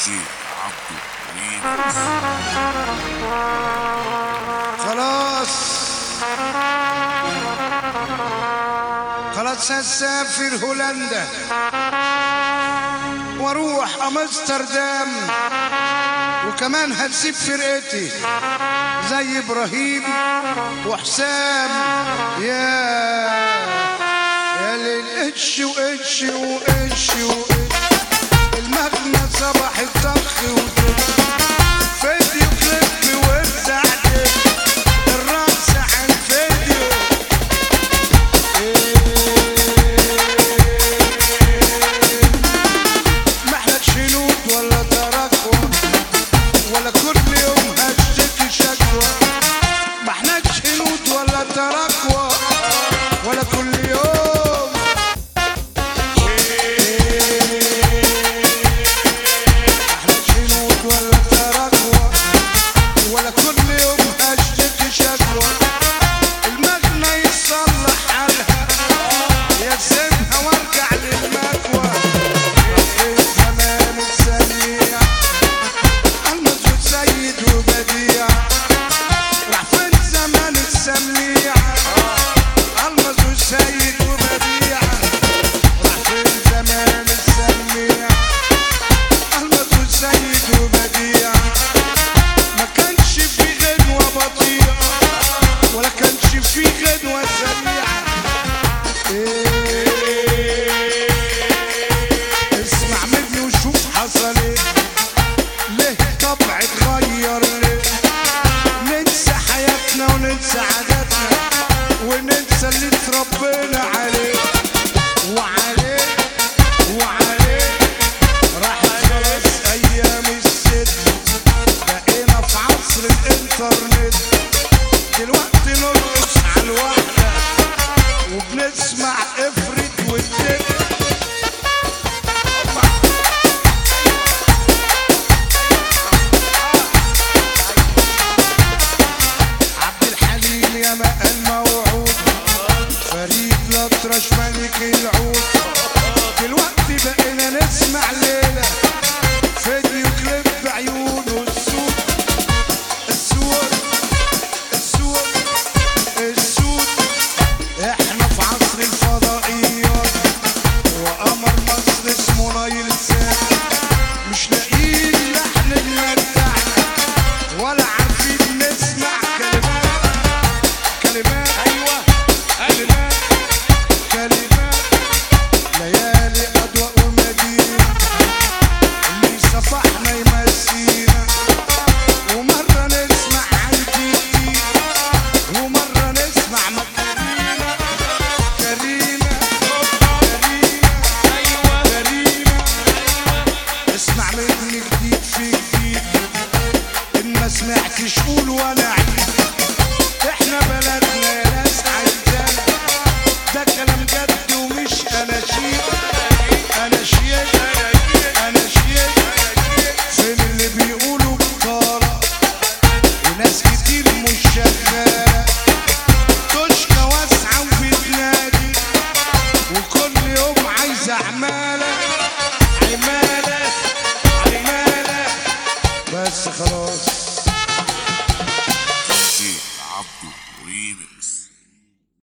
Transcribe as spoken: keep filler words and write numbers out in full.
دي عبده ريمكس. خلاص خلاص هسافر هولندا واروح امستردام، وكمان هسيب فرقتي زي ابراهيم وحسام. يا يا للقش وقش وقش وقش المغنى صباح الطخ وطخ فيديو كليب والزعل الرقص على الفيديو. محلك شنود ولا تراكوة ولا كل يوم هشتكي شكوى. محلك شنود ولا تراكوة ولا كل يوم. محلك شنود ولا تراكوة ولا كل يوم هشتكي شكوى. المغنى يصلح حالها يسيبها وارجع للمكوى. في زمان السميع المسجد سيد وبديع. راح فين زمان السميع المسجد سيد وبديع. راح فين زمان السميع المسجد سيد وبديع. ما كانش في غنوة بطيئة ولا كانش في غنوة سريعة. إيه اسمع مني وشوف حصل ايه. ليه طبع اتغير ليه؟ ننسى حياتنا وننسى عاداتنا وننسى اللي اتربينا عليه وعليه وعليه. راحت خلاص ايام الست بقينا في عصر الانترنت. دلوقتي نرقص على الوحدة وبنسمع افرد والدب. عبد الحليم يا ماء الموعود فريد الأطرش ملك العود. دلوقتي بقينا نسمع ليلة فيديو كليب بعيونه السود السود السود السود. احنا في عصر الفضائيات وقمر مصر اسمه نايل سات. مش لاقيين لحن المتعنا ولا عارفين نسمع كلمات كلمات ايوه كلمات كلمات. ليالي اضواء ومدينة اللي صفحنا يمسينا. ومرة نسمع عالجديد ومرة نسمع مكارينا. كريمة كريمة ايوه كريمة. اسمع مني جديد في جديد ان ما سمعتش قول ولا عيد. احنا بلدنا يا ناس عايزانا ده كلام جد ومش اناشيد. اناشيد اناشيد. فين اللي بيقولوا بطالة وناس كتير مش شغالة. تشكى واسعة وبتنادي وكل يوم عايزة اعمال.